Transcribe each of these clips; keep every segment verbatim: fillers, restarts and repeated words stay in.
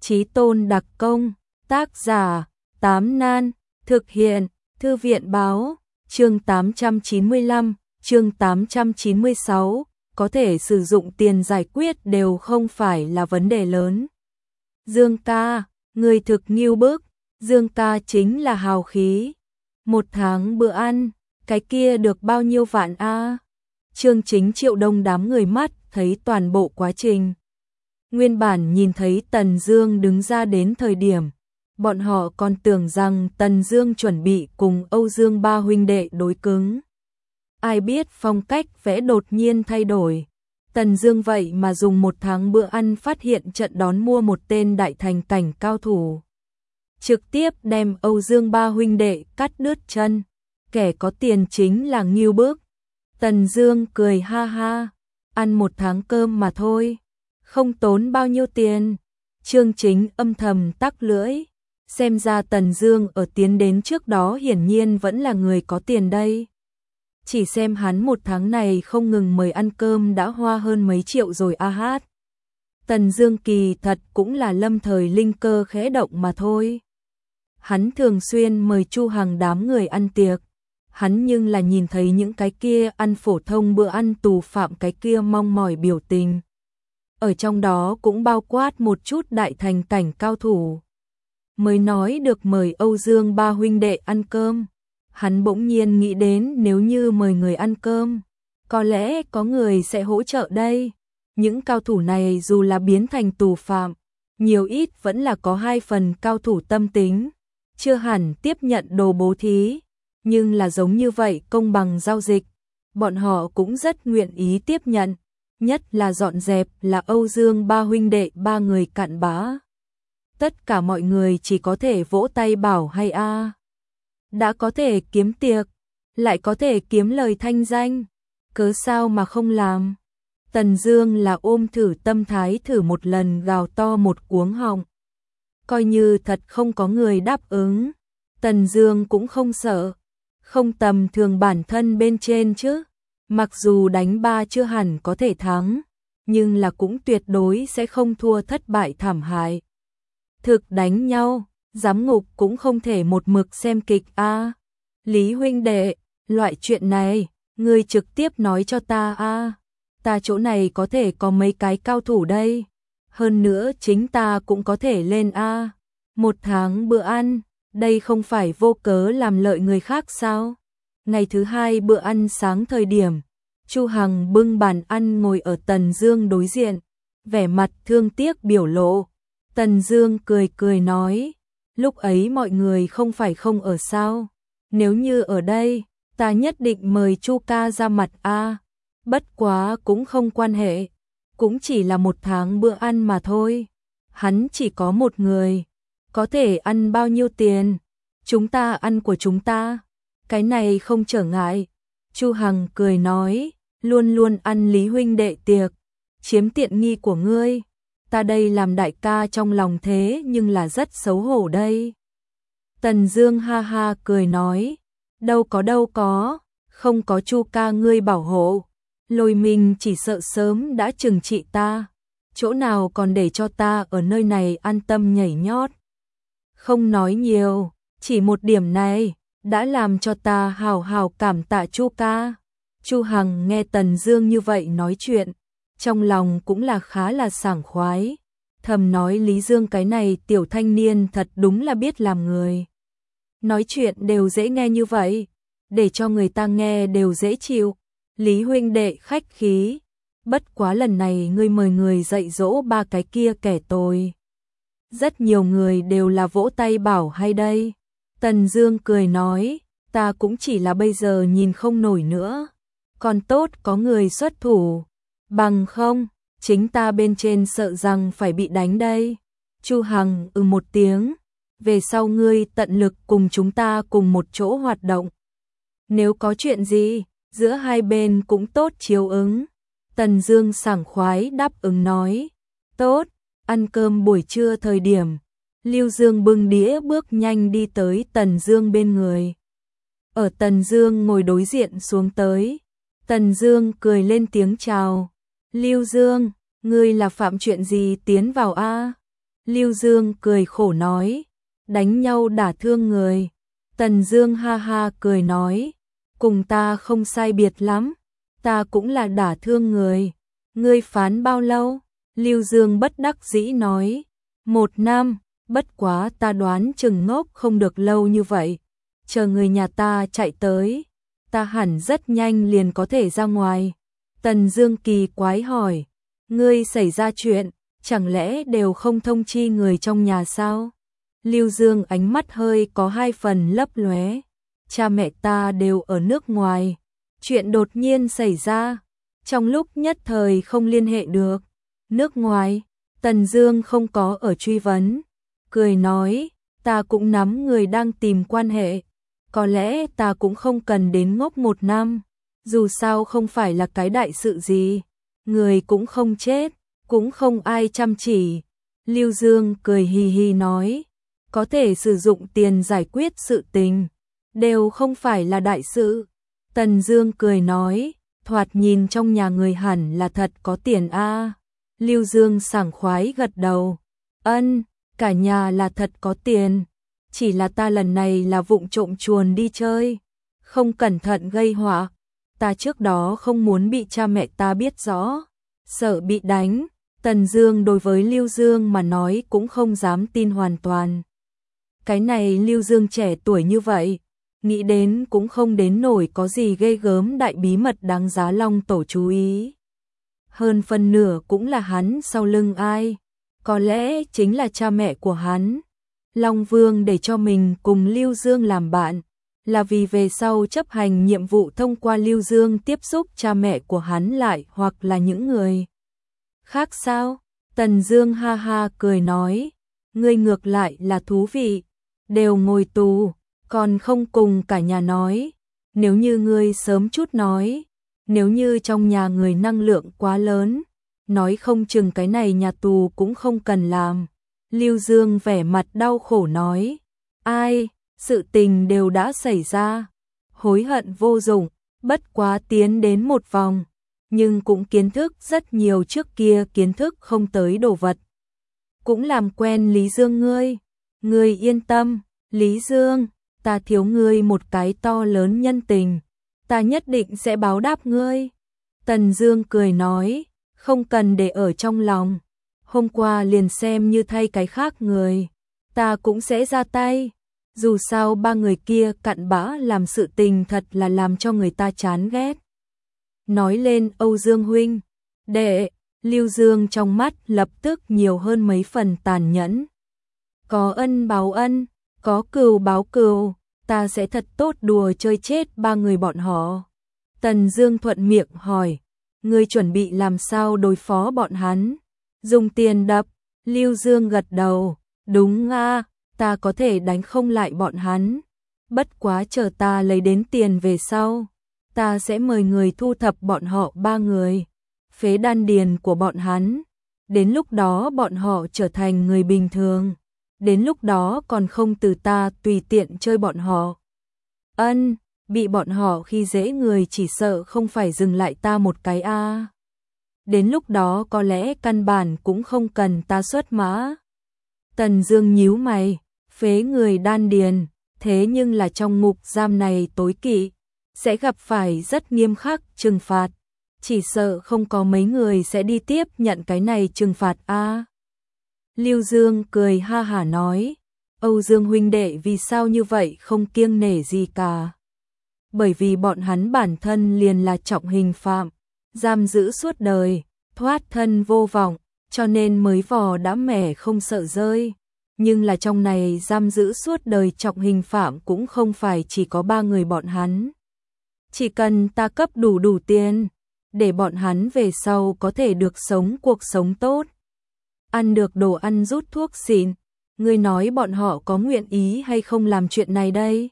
Chí tôn đặc công, tác giả, Tám Nan, thực hiện, Thư viện báo, chương tám trăm chín mươi lăm, chương tám trăm chín mươi sáu, có thể sử dụng tiền giải quyết đều không phải là vấn đề lớn. Dương ca, người thực nghiêu bức, Dương ca chính là hào khí. Một tháng bữa ăn, cái kia được bao nhiêu vạn a? Trương Chính Triệu đông đám người mắt thấy toàn bộ quá trình. Nguyên bản nhìn thấy Tần Dương đứng ra đến thời điểm, bọn họ còn tưởng rằng Tần Dương chuẩn bị cùng Âu Dương ba huynh đệ đối cứng. Ai biết phong cách vẽ đột nhiên thay đổi. Tần Dương vậy mà dùng một tháng bữa ăn phát hiện trận đón mua một tên đại thành cảnh cao thủ. Trực tiếp đem Âu Dương ba huynh đệ cắt đứt chân. Kẻ có tiền chính là nghiêu bức. Tần Dương cười ha ha, ăn một tháng cơm mà thôi, không tốn bao nhiêu tiền. Trương Chính âm thầm tắc lưỡi, xem ra Tần Dương ở tiến đến trước đó hiển nhiên vẫn là người có tiền đây. Chỉ xem hắn một tháng này không ngừng mời ăn cơm đã hoa hơn mấy triệu rồi a hát. Tần Dương kỳ thật cũng là lâm thời linh cơ khẽ động mà thôi. Hắn thường xuyên mời Chu Hằng đám người ăn tiệc. Hắn nhưng là nhìn thấy những cái kia ăn phổ thông bữa ăn tù phạm cái kia mong mỏi biểu tình. Ở trong đó cũng bao quát một chút đại thành cảnh cao thủ. Mới nói được mời Âu Dương ba huynh đệ ăn cơm. Hắn bỗng nhiên nghĩ đến nếu như mời người ăn cơm, có lẽ có người sẽ hỗ trợ đây. Những cao thủ này dù là biến thành tù phạm, nhiều ít vẫn là có hai phần cao thủ tâm tính, chưa hẳn tiếp nhận đồ bố thí. Nhưng là giống như vậy công bằng giao dịch, bọn họ cũng rất nguyện ý tiếp nhận, nhất là dọn dẹp là Âu Dương ba huynh đệ ba người cặn bã. Tất cả mọi người chỉ có thể vỗ tay bảo hay a. Đã có thể kiếm tiệc, lại có thể kiếm lời thanh danh, cớ sao mà không làm. Tần Dương là ôm thử tâm thái thử một lần gào to một cuống họng. Coi như thật không có người đáp ứng, Tần Dương cũng không sợ. Không tầm thường bản thân bên trên chứ. Mặc dù đánh ba chưa hẳn có thể thắng, nhưng là cũng tuyệt đối sẽ không thua thất bại thảm hại. Thực đánh nhau, giám ngục cũng không thể một mực xem kịch a. À. Lý huynh đệ, loại chuyện này, ngươi trực tiếp nói cho ta a. À. Ta chỗ này có thể có mấy cái cao thủ đây. Hơn nữa chính ta cũng có thể lên a. À. Một tháng bữa ăn. Đây không phải vô cớ làm lợi người khác sao? Ngày thứ hai bữa ăn sáng thời điểm, Chu Hằng bưng bàn ăn ngồi ở Tần Dương đối diện, vẻ mặt thương tiếc biểu lộ. Tần Dương cười cười nói, lúc ấy mọi người không phải không ở sao? Nếu như ở đây, ta nhất định mời Chu ca ra mặt a. Bất quá cũng không quan hệ, cũng chỉ là một tháng bữa ăn mà thôi. Hắn chỉ có một người. Có thể ăn bao nhiêu tiền? Chúng ta ăn của chúng ta. Cái này không trở ngại. Chu Hằng cười nói, luôn luôn ăn Lý huynh đệ tiệc, chiếm tiện nghi của ngươi. Ta đây làm đại ca trong lòng thế nhưng là rất xấu hổ đây. Tần Dương ha ha cười nói, đâu có đâu có, không có Chu ca ngươi bảo hộ. Lôi Minh chỉ sợ sớm đã trừng trị ta. Chỗ nào còn để cho ta ở nơi này an tâm nhảy nhót. Không nói nhiều, chỉ một điểm này đã làm cho ta hào hào cảm tạ Chu ca. Chu Hằng nghe Tần Dương như vậy nói chuyện, trong lòng cũng là khá là sảng khoái, thầm nói Lý Dương cái này tiểu thanh niên thật đúng là biết làm người. Nói chuyện đều dễ nghe như vậy, để cho người ta nghe đều dễ chịu. Lý huynh đệ khách khí, bất quá lần này ngươi mời người dạy dỗ ba cái kia kẻ tồi. Rất nhiều người đều là vỗ tay bảo hay đây. Tần Dương cười nói, ta cũng chỉ là bây giờ nhìn không nổi nữa. Còn tốt có người xuất thủ. Bằng không, chính ta bên trên sợ rằng phải bị đánh đây. Chu Hằng ừ một tiếng. Về sau ngươi tận lực cùng chúng ta cùng một chỗ hoạt động. Nếu có chuyện gì, giữa hai bên cũng tốt chiếu ứng. Tần Dương sảng khoái đáp ứng nói, tốt. Ăn cơm buổi trưa thời điểm, Lưu Dương bưng đĩa bước nhanh đi tới Tần Dương bên người. Ở Tần Dương ngồi đối diện xuống tới, Tần Dương cười lên tiếng chào. Lưu Dương, ngươi là phạm chuyện gì tiến vào a? Lưu Dương cười khổ nói, đánh nhau đả thương người. Tần Dương ha ha cười nói, cùng ta không sai biệt lắm, ta cũng là đả thương người. Ngươi phán bao lâu? Lưu Dương bất đắc dĩ nói, một năm, bất quá ta đoán chừng ngốc không được lâu như vậy. Chờ người nhà ta chạy tới, ta hẳn rất nhanh liền có thể ra ngoài. Tần Dương kỳ quái hỏi, ngươi xảy ra chuyện, chẳng lẽ đều không thông chi người trong nhà sao? Lưu Dương ánh mắt hơi có hai phần lấp lóe, cha mẹ ta đều ở nước ngoài, chuyện đột nhiên xảy ra, trong lúc nhất thời không liên hệ được. Nước ngoài? Tần Dương không có ở truy vấn, cười nói, ta cũng nắm người đang tìm quan hệ, có lẽ ta cũng không cần đến ngốc một năm, dù sao không phải là cái đại sự gì, người cũng không chết, cũng không ai chăm chỉ. Lưu Dương cười hì hì nói, có thể sử dụng tiền giải quyết sự tình, đều không phải là đại sự. Tần Dương cười nói, thoạt nhìn trong nhà người hẳn là thật có tiền a. Lưu Dương sảng khoái gật đầu, ân, cả nhà là thật có tiền, chỉ là ta lần này là vụng trộm chuồn đi chơi, không cẩn thận gây họa, ta trước đó không muốn bị cha mẹ ta biết rõ, sợ bị đánh. Tần Dương đối với Lưu Dương mà nói cũng không dám tin hoàn toàn. Cái này Lưu Dương trẻ tuổi như vậy, nghĩ đến cũng không đến nổi có gì ghê gớm đại bí mật đáng giá Long tổ chú ý. Hơn phần nửa cũng là hắn sau lưng ai, có lẽ chính là cha mẹ của hắn. Long Vương để cho mình cùng Lưu Dương làm bạn, là vì về sau chấp hành nhiệm vụ thông qua Lưu Dương tiếp xúc cha mẹ của hắn lại hoặc là những người khác sao? Tần Dương ha ha cười nói, ngươi ngược lại là thú vị, đều ngồi tù, còn không cùng cả nhà nói, nếu như ngươi sớm chút nói, nếu như trong nhà người năng lượng quá lớn, nói không chừng cái này nhà tù cũng không cần làm. Lưu Dương vẻ mặt đau khổ nói, ai, sự tình đều đã xảy ra, hối hận vô dụng, bất quá tiến đến một vòng, nhưng cũng kiến thức rất nhiều trước kia kiến thức không tới đồ vật. Cũng làm quen Lý Dương ngươi, ngươi yên tâm, Lý Dương, ta thiếu ngươi một cái to lớn nhân tình, ta nhất định sẽ báo đáp ngươi. Tần Dương cười nói, không cần để ở trong lòng, hôm qua liền xem như thay cái khác người, ta cũng sẽ ra tay. Dù sao ba người kia cặn bã làm sự tình thật là làm cho người ta chán ghét. Nói lên Âu Dương huynh, đệ, Lưu Dương trong mắt lập tức nhiều hơn mấy phần tàn nhẫn. Có ân báo ân, có cừu báo cừu, ta sẽ thật tốt đùa chơi chết ba người bọn họ. Tần Dương thuận miệng hỏi, ngươi chuẩn bị làm sao đối phó bọn hắn? Dùng tiền đập? Lưu Dương gật đầu, đúng a, ta có thể đánh không lại bọn hắn, bất quá chờ ta lấy đến tiền về sau, ta sẽ mời người thu thập bọn họ ba người, phế đan điền của bọn hắn, đến lúc đó bọn họ trở thành người bình thường, đến lúc đó còn không từ ta tùy tiện chơi bọn họ. Ân, bị bọn họ khi dễ người chỉ sợ không phải dừng lại ta một cái a. Đến lúc đó có lẽ căn bản cũng không cần ta xuất mã. Tần Dương nhíu mày, phế người đan điền, thế nhưng là trong ngục giam này tối kỵ, sẽ gặp phải rất nghiêm khắc trừng phạt, chỉ sợ không có mấy người sẽ đi tiếp nhận cái này trừng phạt a. Lưu Dương cười ha hả nói, Âu Dương huynh đệ vì sao như vậy không kiêng nể gì cả. Bởi vì bọn hắn bản thân liền là trọng hình phạm, giam giữ suốt đời, thoát thân vô vọng, cho nên mới vò đã mẻ không sợ rơi. Nhưng là trong này giam giữ suốt đời trọng hình phạm cũng không phải chỉ có ba người bọn hắn. Chỉ cần ta cấp đủ đủ tiền, để bọn hắn về sau có thể được sống cuộc sống tốt, ăn được đồ ăn rút thuốc xịn, ngươi nói bọn họ có nguyện ý hay không làm chuyện này đây?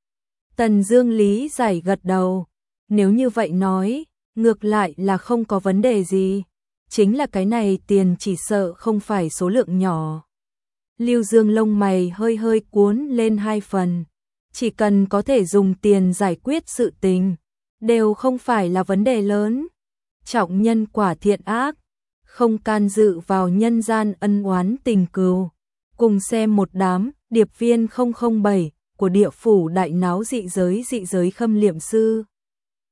Tần Dương lý giải gật đầu, nếu như vậy nói, ngược lại là không có vấn đề gì, chính là cái này tiền chỉ sợ không phải số lượng nhỏ. Lưu Dương lông mày hơi hơi cuốn lên hai phần, chỉ cần có thể dùng tiền giải quyết sự tình, đều không phải là vấn đề lớn. Trọng nhân quả thiện ác, không can dự vào nhân gian ân oán tình cừu. Cùng xem một đám điệp viên không không bảy của địa phủ đại náo dị giới dị giới khâm liệm sư.